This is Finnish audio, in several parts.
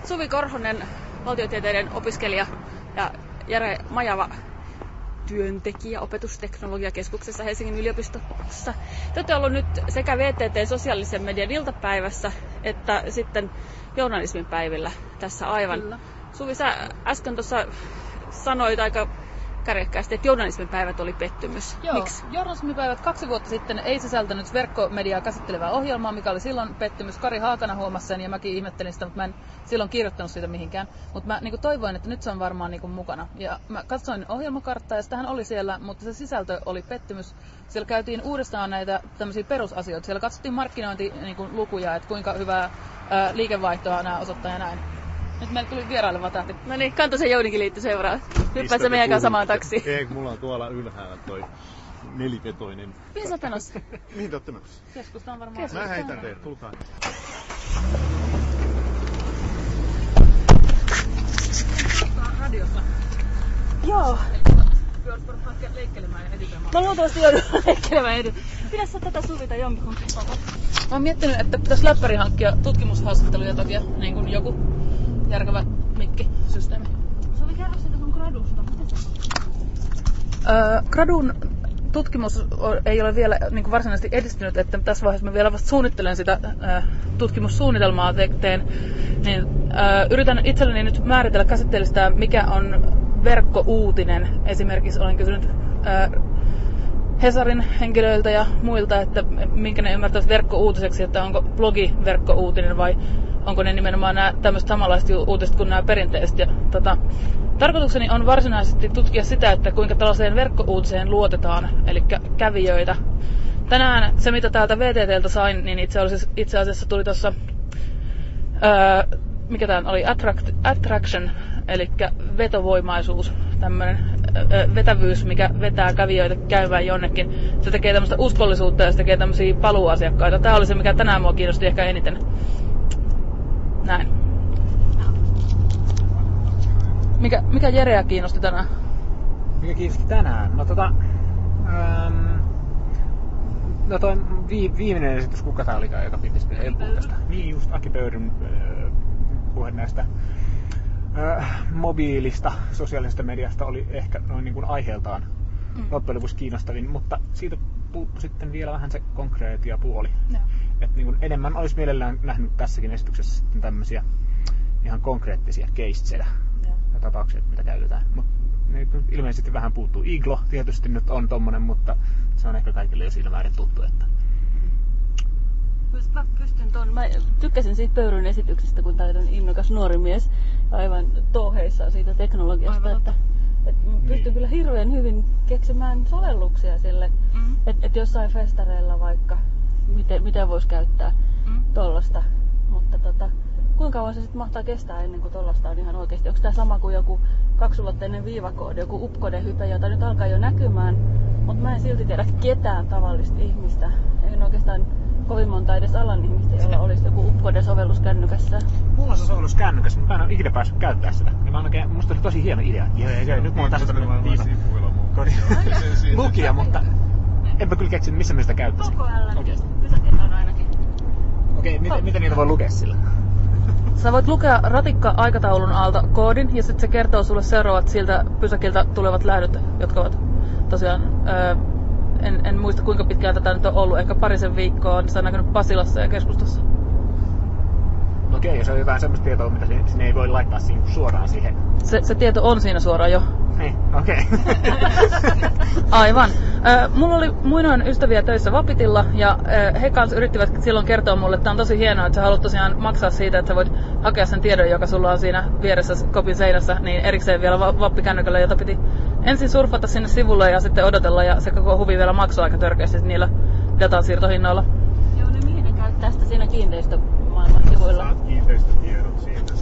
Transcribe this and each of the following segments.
Suvi Korhonen, valtiotieteiden opiskelija, ja Jere Majava, työntekijä opetusteknologiakeskuksessa Helsingin yliopistossa. Te olette ollut nyt sekä VTT sosiaalisen median iltapäivässä että sitten journalismin päivillä tässä aivan. Kyllä. Suvi, sä äsken tuossa sanoit aika kärjekkäästi, että journalismin päivät oli pettymys. Joo, Miksi? journalismin päivät 2 vuotta sitten ei sisältänyt verkkomediaa käsittelevää ohjelmaa, mikä oli silloin pettymys. Kari Haakana huomasi sen ja mäkin ihmettelin sitä, mutta mä en silloin kirjoittanut siitä mihinkään. Mutta mä toivoin, että nyt se on varmaan mukana. Ja mä katsoin ohjelmakarttaa ja sitähän oli siellä, mutta se sisältö oli pettymys. Siellä käytiin uudestaan näitä tämmöisiä perusasioita. Siellä katsottiin markkinointilukuja, että kuinka hyvää liikevaihtoa nämä osoittaa ja näin. Nyt meille tuli vieraileva tähti. No niin, Kantosen Jounikin liitty seuraa. Hyppää se meidän kanssa samaan taksiin. Ei, mulla on tuolla ylhäällä toi nelivetoinen. Mihin sä menossa? Mihin te ootte menossa? Keskusta on varmaan... Mä heitän teidät, tulkaa. Radiossa. Joo. Leikkelemään ja editoimaan. Mä luultavasti joudun leikkelemään edut. Pidä sä tätä Suvita jompikumpi. Mä oon miettinyt, että pitäisi läppäri hankkia tutkimushaastatteluja takia, niin kuin joku järkevä mikkisysteemi. Suvi, kerro sitä sun gradusta. Gradun tutkimus ei ole vielä niin kuin varsinaisesti edistynyt, että tässä vaiheessa mä vielä vasta suunnittelen sitä tutkimussuunnitelmaa teen. Niin, yritän itselleni nyt määritellä käsitteellistä, mikä on verkkouutinen. Esimerkiksi olen kysynyt Hesarin henkilöiltä ja muilta, että minkä ne ymmärtävät verkkouutiseksi, että onko blogi verkkouutinen vai onko ne nimenomaan nämä tämmöiset samanlaiset uutiset kuin nämä perinteiset. Ja, tarkoitukseni on varsinaisesti tutkia sitä, että kuinka tällaiseen verkkouutiseen luotetaan, eli kävijöitä. Tänään se, mitä täältä VTTltä sain, niin itse asiassa tuli tuossa, mikä tämä oli, attraction, eli vetovoimaisuus, tämmöinen vetävyys, mikä vetää kävijöitä käymään jonnekin. Se tekee tämmöistä uskollisuutta ja se tekee tämmöisiä paluuasiakkaita. Tämä oli se, mikä tänään mua kiinnosti ehkä eniten. Näin. Mikä Jereä kiinnosti tänään? Mikä kiinnosti tänään? No toi viimeinen esitys, kuka tää olikaan, joka piti tästä? Niin just, Aki Pöyryn puhe näistä mobiilista sosiaalisesta mediasta oli ehkä noin niin kuin aiheeltaan loppujen lopuksi kiinnostavin, mutta siitä puuttui sitten vielä vähän se konkreettia puoli. No. Että niin kuin enemmän olisi mielellään nähnyt tässäkin esityksessä sitten tämmöisiä ihan konkreettisia caseja ja tapauksia, mitä käytetään. Mut ilmeisesti vähän puuttuu. Iglo tietysti nyt on tommonen, mutta se on ehkä kaikille jo siinä määrin tuttu. Että... Mä pystyn mä tykkäsin siitä Pöyryn esityksestä, kun tää on innokas nuori mies aivan touheissaan siitä teknologiasta, että pystyn kyllä hirveän hyvin keksimään sovelluksia sille, että jossain festareilla vaikka miten voisi käyttää tollasta, mutta kuinka kauan se sitten mahtaa kestää ennen kuin tollasta on ihan oikeasti? Onko tämä sama kuin joku kaksulotteinen viivakoodi, joku upcode-hype, jota nyt alkaa jo näkymään, mutta mä en silti tiedä ketään tavallista ihmistä. En oikeastaan kovin monta edes alan ihmistä, jolla olisi joku upcode-sovellus kännykässä. Mulla on se sovellus kännykässä, mutta mä en ole ikinä päässyt käyttää sitä. Ja musta oli tosi hieno idea. Nyt mulla on tässä tämmöinen lukija, mutta enpä kyllä keksinyt, missä mä sitä käyttäisin. Koko pysäkillä on ainakin. Okei, miten niitä voi lukea sillä? Sä voit lukea ratikka-aikataulun alta koodin ja sitten se kertoo sulle seuraavat siltä pysäkiltä tulevat lähdöt, jotka ovat tosiaan, en muista kuinka pitkään tätä nyt on ollut, ehkä parisen viikkoa, niin se on näkynyt Pasilassa ja Keskustassa. Okei, jos on jotain semmoista tietoa, mitä sinne ei voi laittaa suoraan siihen. Se tieto on siinä suoraan jo. Niin, okei. Aivan. Mulla oli muinoin ystäviä töissä Vapitilla ja he kanssa yrittivät silloin kertoa mulle, että on tosi hienoa, että sä haluat tosiaan maksaa siitä, että sä voit hakea sen tiedon, joka sulla on siinä vieressä kopin seinässä, niin erikseen vielä vappikännykällä, jota piti ensin surfata sinne sivulle ja sitten odotella ja se koko huvi vielä maksoi aika törkeästi niillä datansiirtohinnoilla. Joo, niin mihin ne käyttää sitä siinä kiinteistömaailman sivuilla? Saat kiinteistötiedot siitä,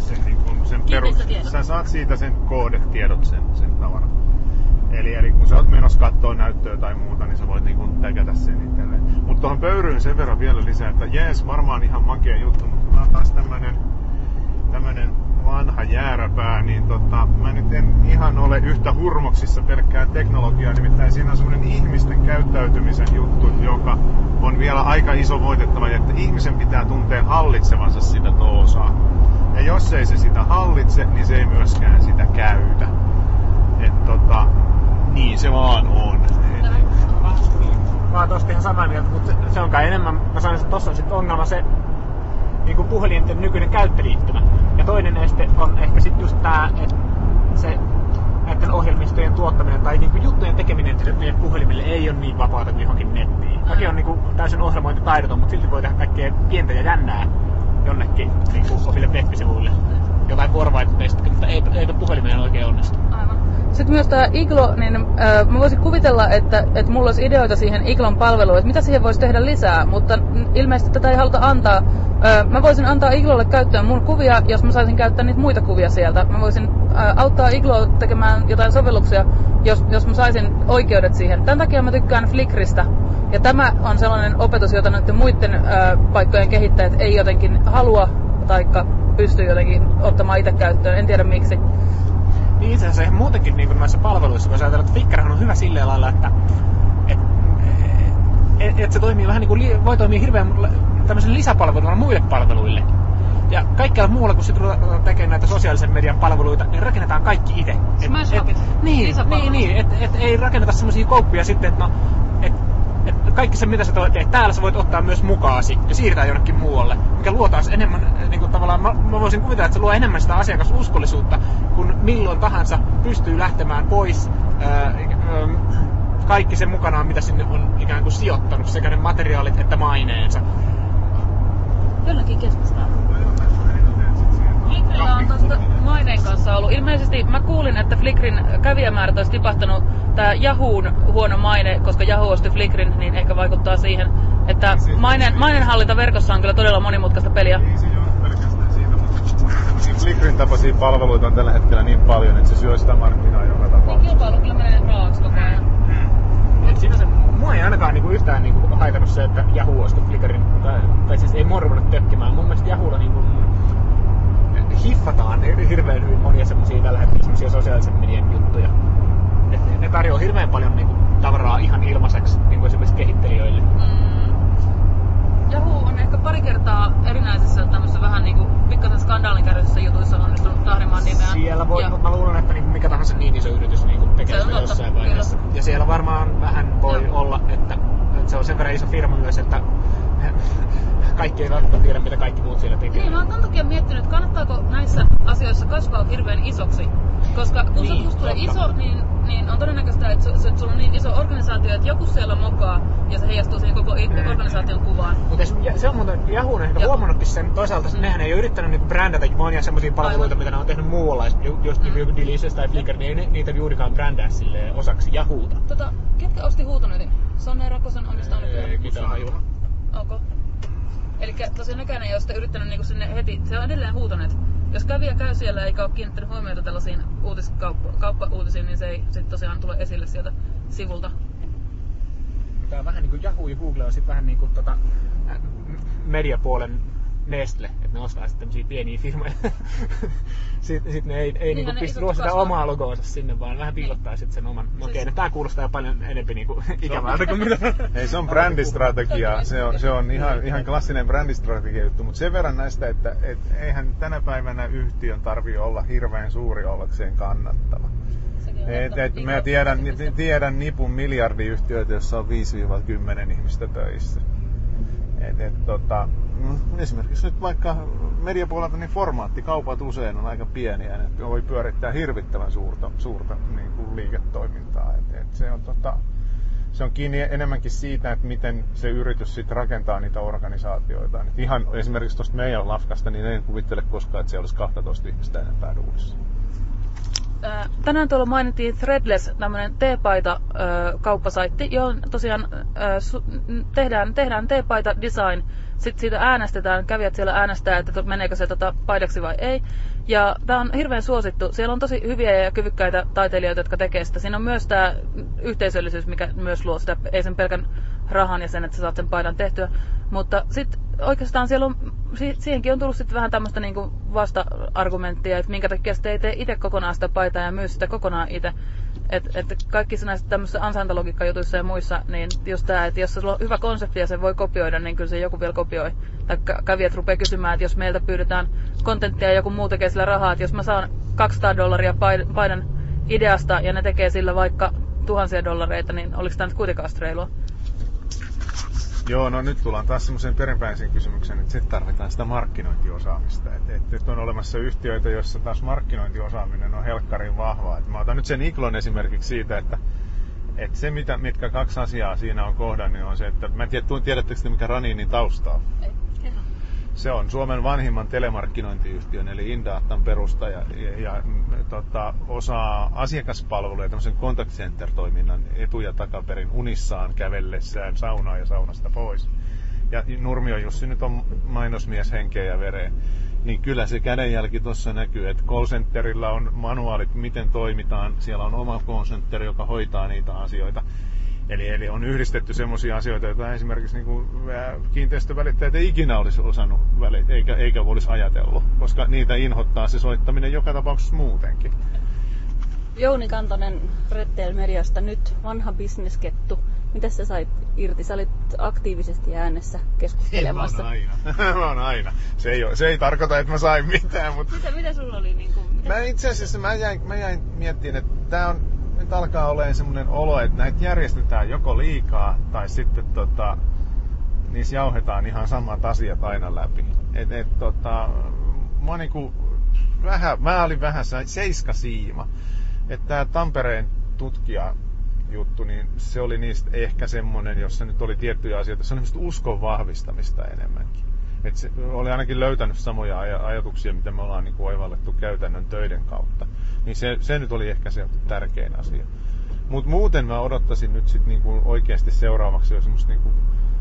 sä saat siitä sen koodetiedot sen tavaran. Eli kun sä oot menossa kattoo näyttöä tai muuta, niin sä voit niinku täkätä sen itselleen. Mutta tuohon Pöyryyn sen verran vielä lisää, että jees, varmaan ihan makea juttu, mutta mä oon taas tämmönen vanha jääräpää, niin mä nyt en ihan ole yhtä hurmoksissa pelkkää teknologiaa, nimittäin siinä on semmoinen ihmisten käyttäytymisen juttu, joka on vielä aika iso voitettava, että ihmisen pitää tuntea hallitsevansa sitä toosaa. Ja jos ei se sitä hallitse, niin se ei myöskään sitä käytä. Niin se vaan on. Mä oon tosta ihan samaa mieltä, mutta se on kai enemmän, mä sanoisin, että tossa on sit ongelma se niinku puhelinten nykyinen käyttöliittymä. Ja toinen este on ehkä sit just tää, että se näiden ohjelmistojen tuottaminen tai niinku juttujen tekeminen meidän puhelimille ei ole niin vapaata kuin johonkin nettiin. Mäkin on niinku täysin ohjelmointitaidoton, mutta silti voi tehdä kaikkea pientä ja jännää jonnekin niinku omille web-sivuille. Jotain vuorovaikutteista, mutta eipä puhelimeen oikein onnistu. Aivan. Sitten myös tämä Iglo, niin mä voisin kuvitella, että mulla olisi ideoita siihen Iglon palveluun, että mitä siihen voisi tehdä lisää, mutta ilmeisesti tätä ei haluta antaa. Mä voisin antaa Iglolle käyttöön mun kuvia, jos mä saisin käyttää niitä muita kuvia sieltä. Mä voisin auttaa Igloa tekemään jotain sovelluksia, jos mä saisin oikeudet siihen. Tämän takia mä tykkään Flickristä. Ja tämä on sellainen opetus, jota näiden muiden paikkojen kehittäjät ei jotenkin halua taikka pysty jotenkin ottamaan itse käyttöön. En tiedä miksi. Niin itse asiassa muutenkin niin näissä palveluissa, kun ajatellaan, että Flickrhan on hyvä silleen lailla, että se toimii vähän niin kuin, voi toimia hirveän tämmöisen lisäpalveluna muille palveluille. Ja kaikkialla muualla, kun sitten ruvetaan tekemään näitä sosiaalisen median palveluita, niin rakennetaan kaikki itse. Niin, ei rakenneta semmoisia koukkuja sitten, että kaikki se, mitä sä teet täällä, sä voit ottaa myös mukaasi ja siirtää jonnekin muualle, mikä luo taas enemmän, niin kuin tavallaan, mä voisin kuvitella, että se luo enemmän sitä asiakasuskollisuutta, kun milloin tahansa pystyy lähtemään pois kaikki sen mukanaan, mitä sinne on ikään kuin sijoittanut, sekä ne materiaalit että maineensa. Jollakin keskustaa. Flickrillä on tuosta maineen kanssa ollut. Ilmeisesti mä kuulin, että Flickrin kävijämäärät olisi tipahtanut. Tää Yahoon huono maine, koska Yahoo osti Flickrin, niin ehkä vaikuttaa siihen, että maineenhallinta verkossa on kyllä todella monimutkaista peliä. Ei se ole pelkästään siitä, mutta Flickrin tapaisia palveluita on tällä hetkellä niin paljon, että se syö sitä markkinaa joka tapauksessa. Kilpailu kyllä menee raaksi koko ajan. Sinänsä mua ei ainakaan niinku yhtään niinku haitannut se, että Yahoo osti Flickrin, tai siis ei mua ruvennut tökkimään. Mun mielestä Yahoolla niinku hiffataan hirveän hyvin monia semmosia tällä hetkellä semmosia sosiaalisen median juttuja. Ne tarjoaa hirveän paljon niinku tavaraa ihan ilmaiseksi niinku esimerkiksi kehittelijöille. Yahoo on ehkä pari kertaa erinäisissä tämmöisissä vähän niinku pikkasen skandaalinkäytöisissä jutuissa onnistunut tahrimaan nimeään. Siellä voi, mutta mä luulen, että niinku mikä tahansa niin iso yritys niinku tekee sitä jossain vaiheessa. Kyllä. Ja siellä varmaan vähän voi olla, että se on sen verran iso firma myös, että kaikki ei välttämättä tiedä, mitä kaikki muut siellä tekee. Niin, mä oon tämän takia miettinyt, että kannattaako näissä asioissa kasvaa hirveän isoksi. Koska kun niin, susta tulee iso, niin on todennäköistä, että sulla on niin iso organisaatio, että joku siellä mokaa ja se heijastuu siihen koko organisaation kuvaan. Mutta se on muuten Yahoo ehkä huomannutkin sen. Toisaalta nehän ei ole yrittänyt niinku brändätä monia semmosia palveluita, mitä ne on tehnyt muualla. Just joku Delicious tai Flickr, niin ei niitä juurikaan brändää silleen osaksi Yahoota. Ketkä osti Huutonyytin? Sonne Rakosen omistanut? Ei mitään hajua. Okay. Elikkä tosiaan nekään ei ole sitten yrittänyt niinku sinne heti, se on edelleen Huutonet. Jos kävijä käy siellä eikä ole kiinnittänyt huomiota tällaisiin kauppauutisiin, niin se ei sit tosiaan tule esille sieltä sivulta. Tää on vähän niinku Yahoo ja Google on sit vähän niinku mediapuolen Nestle, että ne ostaa sitten tämmösiä pieniä firmoja. Sitten ne ei niin niinku pistä luo sitä omaa logoonsa sinne, vaan vähän piilottaa sitten sen oman. No okei, tää kuulostaa jo paljon enemmän niinku ikävältä kuin mitä. Ei, se on brändistrategia. Se on ihan klassinen brändistrategia juttu, mutta sen verran näistä, että eihän tänä päivänä yhtiön tarvii olla hirveän suuri ollakseen kannattava. Mä tiedän nipun miljardiyhtiöitä, jossa on 5-10 ihmistä töissä. Esimerkiksi nyt vaikka mediapuolelta niin formaattikaupat usein on aika pieniä, ne voi pyörittää hirvittävän suurta niin kuin liiketoimintaa. Se on kiinni enemmänkin siitä, että miten se yritys sitten rakentaa niitä organisaatioita. Et ihan esimerkiksi tuosta meidän lafkasta, niin en kuvittele koskaan, että siellä olisi 12 ihmistä enempää duunissa. Tänään tuolla mainittiin Threadless, tämmöinen teepaita-kauppasaitti, johon tosiaan tehdään teepaita design. Sitten siitä äänestetään, kävijät siellä äänestää, että meneekö se paidaksi vai ei. Ja tämä on hirveän suosittu. Siellä on tosi hyviä ja kyvykkäitä taiteilijoita, jotka tekee sitä. Siinä on myös tämä yhteisöllisyys, mikä myös luo sitä, ei sen pelkän rahan ja sen, että sä saat sen paidan tehtyä. Mutta sitten oikeastaan siellä on, siihenkin on tullut sitten vähän tämmöistä niinku vasta-argumenttia, että minkä takia sitten ei tee itse kokonaan sitä paitaa ja myy sitä kokonaan itse. Että kaikissa näissä tämmöisissä ansaintalogiikkajutuissa ja muissa, niin just tää, että jos sulla on hyvä konsepti ja sen voi kopioida, niin kyllä se joku vielä kopioi. Tai kävijät rupeaa kysymään, että jos meiltä pyydetään kontenttia ja joku muu tekee sillä rahaa, että jos mä saan $200 paidan ideasta ja ne tekee sillä vaikka $1000, niin oliko tämä nyt kuitenkaan reilua? Joo, no nyt tullaan taas semmoiseen perinpäiseen kysymykseen, että sitten tarvitaan sitä markkinointiosaamista. Nyt on olemassa yhtiöitä, joissa taas markkinointiosaaminen on helkkarin vahvaa. Mä otan nyt sen Iglon esimerkiksi siitä, että se mitkä kaksi asiaa siinä on kohdannut on se, että mä en tiedä, tiedättekö te mikä Raninin tausta on? Ei. Se on Suomen vanhimman telemarkkinointiyhtiön eli Indatan perustaja ja osaa asiakaspalveluja ja tämmöisen contact center-toiminnan etu- ja takaperin unissaan kävellessään saunaan ja saunasta pois. Ja Nurmio Jussi nyt on mainosmies henkeä ja vereen. Niin kyllä se kädenjälki tuossa näkyy, että call centerillä on manuaalit, miten toimitaan. Siellä on oma call center, joka hoitaa niitä asioita. Eli on yhdistetty semmoisia asioita, joita esimerkiksi niin kiinteistövälittäjät ei ikinä olisi osannut eikä olisi ajatellut, koska niitä inhottaa se soittaminen joka tapauksessa muutenkin. Jouni Kantonen Redtail Mediasta, nyt vanha bisneskettu. Mitä sä sait irti? Sä olit aktiivisesti äänessä keskustelemassa. Mä oon aina. Se ei tarkoita, että mä sain mitään. Mutta Mitä sulla oli? Itse asiassa mä jäin miettimään, että tää on nyt alkaa olemaan semmoinen olo, että näitä järjestetään joko liikaa tai sitten niissä jauhetaan ihan samat asiat aina läpi. Mä olin vähän seiskasiima. Että tää Tampereen tutkijajuttu, niin se oli niistä ehkä semmoinen, jossa nyt oli tiettyjä asioita. Se oli uskon vahvistamista enemmänkin. Et se oli ainakin löytänyt samoja ajatuksia, mitä me ollaan niinku oivallettu käytännön töiden kautta. Niin se nyt oli ehkä se tärkein asia. Mut muuten mä odottaisin nyt sit niinku oikeasti seuraavaksi jo semmoista niinku,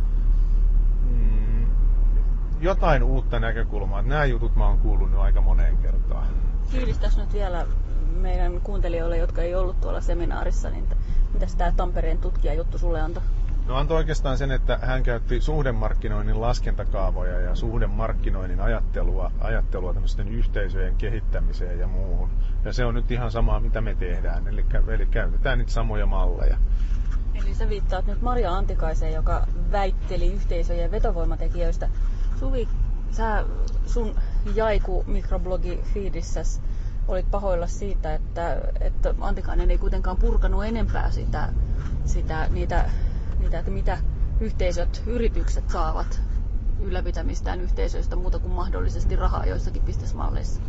jotain uutta näkökulmaa. Nämä jutut mä oon kuullut nyt aika moneen kertaan. Fiilistäs nyt vielä meidän kuuntelijoille, jotka ei ollut tuolla seminaarissa, niin mitäs tää Tampereen tutkijajuttu sulle antoi? No antoi oikeastaan sen, että hän käytti suhdemarkkinoinnin laskentakaavoja ja suhdemarkkinoinnin ajattelua tämmöisten yhteisöjen kehittämiseen ja muuhun. Ja se on nyt ihan samaa, mitä me tehdään. Eli käytetään niitä samoja malleja. Eli sä viittaat nyt Maria Antikaiseen, joka väitteli yhteisöjen vetovoimatekijöistä. Suvi, sä sun Jaiku-mikroblogi-feedissäs olit pahoilla siitä, että Antikainen ei kuitenkaan purkanut enempää niitä, että mitä yhteisöt, yritykset saavat ylläpitämistään yhteisöistä muuta kuin mahdollisesti rahaa joissakin bisnesmalleissa.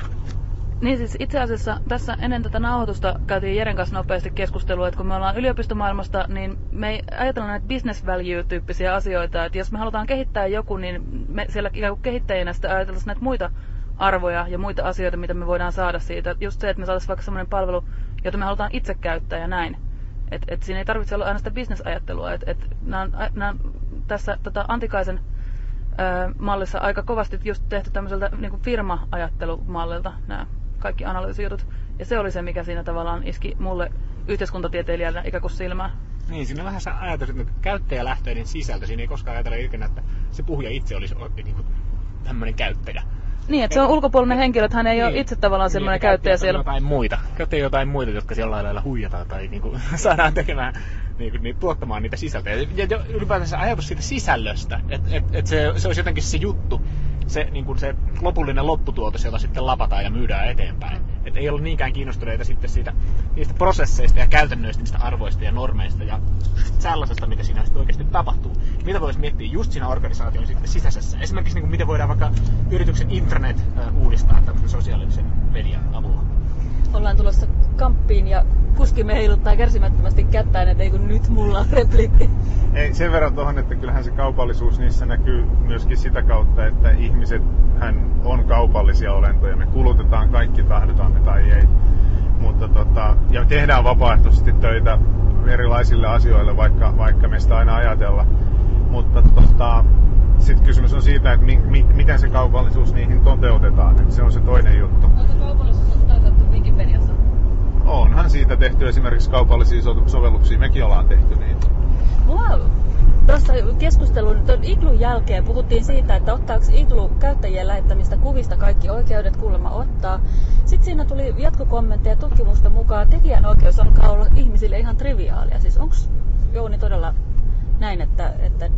Niin siis itse asiassa tässä ennen tätä nauhoitusta käytiin Jeren kanssa nopeasti keskustelua, että kun me ollaan yliopistomaailmasta, niin me ei ajatella näitä business value-tyyppisiä asioita, että jos me halutaan kehittää joku, niin me siellä ikään kuin kehittäjinä sitten ajatellaan näitä muita arvoja ja muita asioita, mitä me voidaan saada siitä. Just se, että me saataisiin vaikka semmoinen palvelu, jota me halutaan itse käyttää ja näin. Et siinä ei tarvitse olla aina sitä bisnesajattelua. Nämä tässä Antikaisen mallissa aika kovasti just tehty tämmöiseltä niin kuin firma-ajattelumallilta nämä kaikki analyysijutut. Ja se oli se, mikä siinä tavallaan iski mulle yhteiskuntatieteilijänä ikään kuin silmään. Niin, siinä on vähän se ajatus, että käyttäjälähtöinen sisältö. Siinä ei koskaan ajatella ikinä, että se puhuja itse olisi niin kuin tämmöinen käyttäjä. Niin, että se on ulkopuolinen henkilö, että hän ei ole itse tavallaan semmoinen käyttäjä siellä. Käyttäjä jotain muita, jotka jollain lailla huijataan tai niinku, saadaan tekemään, tuottamaan niitä sisältöjä. Ja ylipäätään se ajatus siitä sisällöstä, että se olisi jotenkin se juttu, se lopullinen lopputuotos, jota sitten lapataan ja myydään eteenpäin. Että ei ole niinkään kiinnostuneita sitten niistä prosesseista ja käytännöistä, niistä arvoista ja normeista ja sellaisesta, mitä siinä oikeasti tapahtuu. Mitä voisi miettiä just siinä organisaation sitten sisäisessä? Esimerkiksi miten voidaan vaikka yrityksen intranet uudistaa tämmöisen sosiaalisen median avulla. Ollaan tulossa kamppiin ja kuskimme heiluttaa kärsimättömästi kättään, että ei kun nyt mulla on repliikki. Ei, sen verran tuohon, että kyllähän se kaupallisuus niissä näkyy myöskin sitä kautta, että ihmisethän on kaupallisia olentoja. Me kulutetaan kaikki, tahdotaan me tai ei. Mutta ja tehdään vapaaehtoisesti töitä erilaisille asioille, vaikka me sitä aina ajatella. Mutta sitten kysymys on siitä, että miten se kaupallisuus niihin toteutetaan. Että se on se toinen juttu. Onko kaupallisuus toteutettu Wikipediassa? Onhan siitä tehty esimerkiksi kaupallisia sovelluksia. Mekin ollaan tehty niitä. tuossa keskustelun tuon Iglun jälkeen puhuttiin siitä, että ottaako Iglu käyttäjien lähettämistä kuvista kaikki oikeudet, kuulemma ottaa. Sitten siinä tuli jatkokommentteja tutkimusta mukaan. Tekijänoikeus alkaa olla ihmisille ihan triviaalia. Siis onko, Jouni, todella näin, että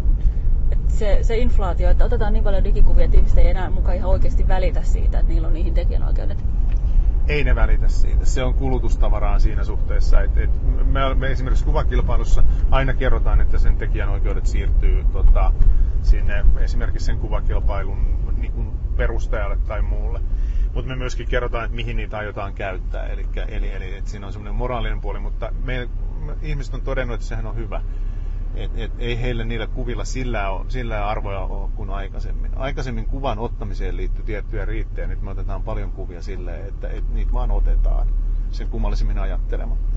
se inflaatio, että otetaan niin paljon digikuvia, että ihmiset ei enää mukaan ihan oikeasti välitä siitä, että niillä on niihin tekijänoikeudet? Ei ne välitä siitä. Se on kulutustavaraa siinä suhteessa. Me esimerkiksi kuvakilpailussa aina kerrotaan, että sen tekijänoikeudet siirtyy sinne esimerkiksi sen kuvakilpailun niin kuin perustajalle tai muulle. Mutta me myöskin kerrotaan, että mihin niitä aiotaan käyttää. Eli että siinä on semmoinen moraalinen puoli, mutta ihmiset on todennut, että sehän on hyvä. Ei heille niillä kuvilla sillä arvoja ole kuin aikaisemmin. Aikaisemmin kuvan ottamiseen liittyy tiettyjä riittejä. Nyt me otetaan paljon kuvia silleen, että niitä vaan otetaan sen kummallisemmin ajattelematta.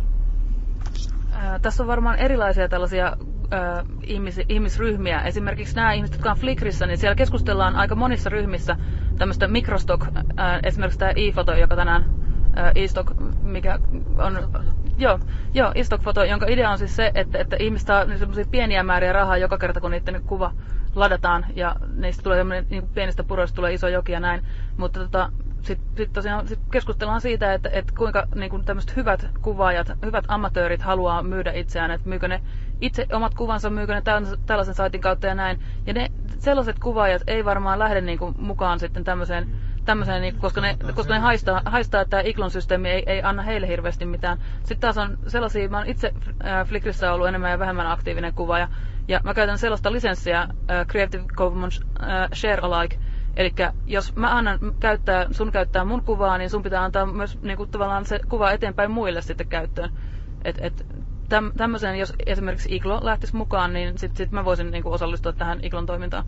Tässä on varmaan erilaisia tällaisia ihmisryhmiä. Esimerkiksi nämä ihmiset, jotka on Flickrissä, niin siellä keskustellaan aika monissa ryhmissä tämmöistä microstock, esimerkiksi tämä e-foto, joka tänään e-stock, mikä on e-stock-foto, jonka idea on siis se, että ihmiset saa semmoisia pieniä määriä rahaa joka kerta, kun niiden kuva ladataan, ja niistä tulee niin pienistä puroista tulee iso joki ja näin. Mutta sitten tosiaan keskustellaan siitä, että kuinka niin tämmöiset hyvät kuvaajat, hyvät amatöörit haluaa myydä itseään, että myykö ne itse omat kuvansa, myykö ne tällaisen saitin kautta ja näin. Ja ne sellaiset kuvaajat ei varmaan lähde niin kuin mukaan sitten tämmöiseen koska ne haistaa, että tämä Iglon systeemi ei anna heille hirveästi mitään. Sitten taas on sellaisia, mä oon itse Flickrissä ollut enemmän ja vähemmän aktiivinen kuvaaja, ja mä käytän sellaista lisenssiä Creative Commons Share Alike. Eli jos mä annan sun käyttää mun kuvaa, niin sun pitää antaa myös niinku tavallaan se kuva eteenpäin muille sitten käyttöön. Tämmöiseen, jos esimerkiksi Iglo lähtisi mukaan, niin sit mä voisin niinku osallistua tähän Iglon toimintaan.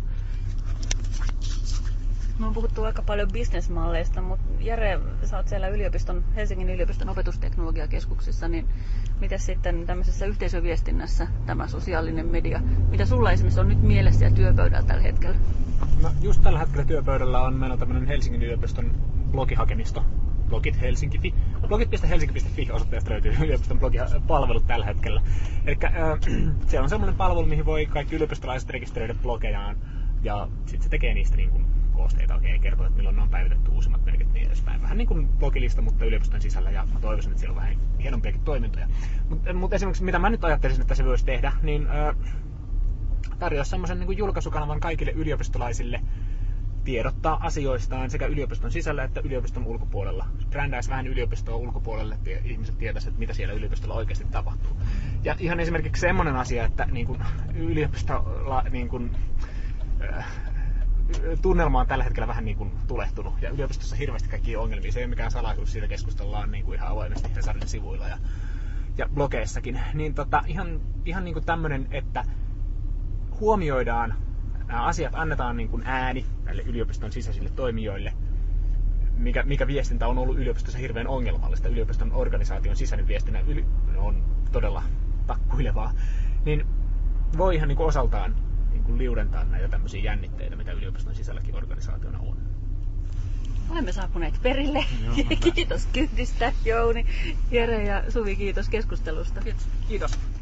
Me on puhuttu aika paljon bisnesmalleista, mutta Jere, sä oot siellä Helsingin yliopiston opetusteknologiakeskuksessa, niin miten sitten tämmöisessä yhteisöviestinnässä tämä sosiaalinen media, mitä sulla esimerkiksi on nyt mielessä ja työpöydällä tällä hetkellä? No, just tällä hetkellä työpöydällä on meillä tämmöinen Helsingin yliopiston blogihakemisto, blogit Helsinki.fi. Blogit.helsinki.fi osoitteesta löytyy yliopiston blogipalvelut tällä hetkellä. Elikkä siellä on semmoinen palvelu, mihin voi kaikki yliopistolaiset rekisteröidä blogejaan, ja sitten se tekee niistä niin kuin koosteita oikein, kertoo, että milloin ne on päivitetty uusimmat merkit niin edespäin. Vähän niin kuin blogilista, mutta yliopiston sisällä, ja mä toivoisin, että siellä on vähän hienompiakin toimintoja. Mutta esimerkiksi mitä mä nyt ajattelisin, että se voisi tehdä, niin tarjoaa semmoisen niin kuin julkaisukanavan kaikille yliopistolaisille tiedottaa asioistaan sekä yliopiston sisällä että yliopiston ulkopuolella. Brändäisi vähän yliopistoa ulkopuolelle, että ihmiset tietäisivät, että mitä siellä yliopistolla oikeasti tapahtuu. Ja ihan esimerkiksi semmoinen asia, että niin kuin yliopistolla niin kuin, tunnelma on tällä hetkellä vähän niin kuin tulehtunut, ja yliopistossa hirveästi kaikkia ongelmia. Se ei ole mikään salaisuus, siitä keskustellaan niin kuin ihan avoimesti Hesarin sivuilla ja blogeissakin. Niin ihan niin kuin tämmöinen, että huomioidaan nämä asiat, annetaan niin kuin ääni näille yliopiston sisäisille toimijoille, mikä viestintä on ollut yliopistossa hirveän ongelmallista. Yliopiston organisaation sisäinen viestintä on todella takkuilevaa. Niin voi ihan niin kuin osaltaan niin kuin liudentaa näitä tämmöisiä jännitteitä, mitä yliopiston sisälläkin organisaationa on. Olemme saapuneet perille. Kiitos kyydistä, Jouni, Jere ja Suvi, kiitos keskustelusta. Kiitos.